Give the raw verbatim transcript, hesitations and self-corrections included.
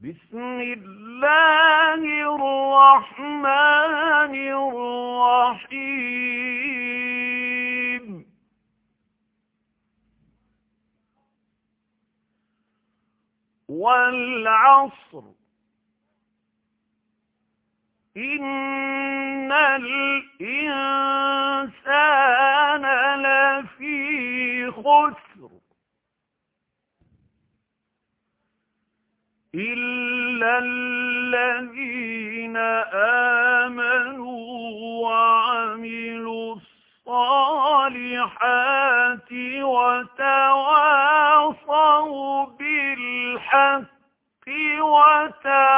بسم الله الرحمن الرحيم والعصر إن الإنسان لفي خسر إلا الذين آمنوا وعملوا الصالحات وتواصوا بالحق وتواصوا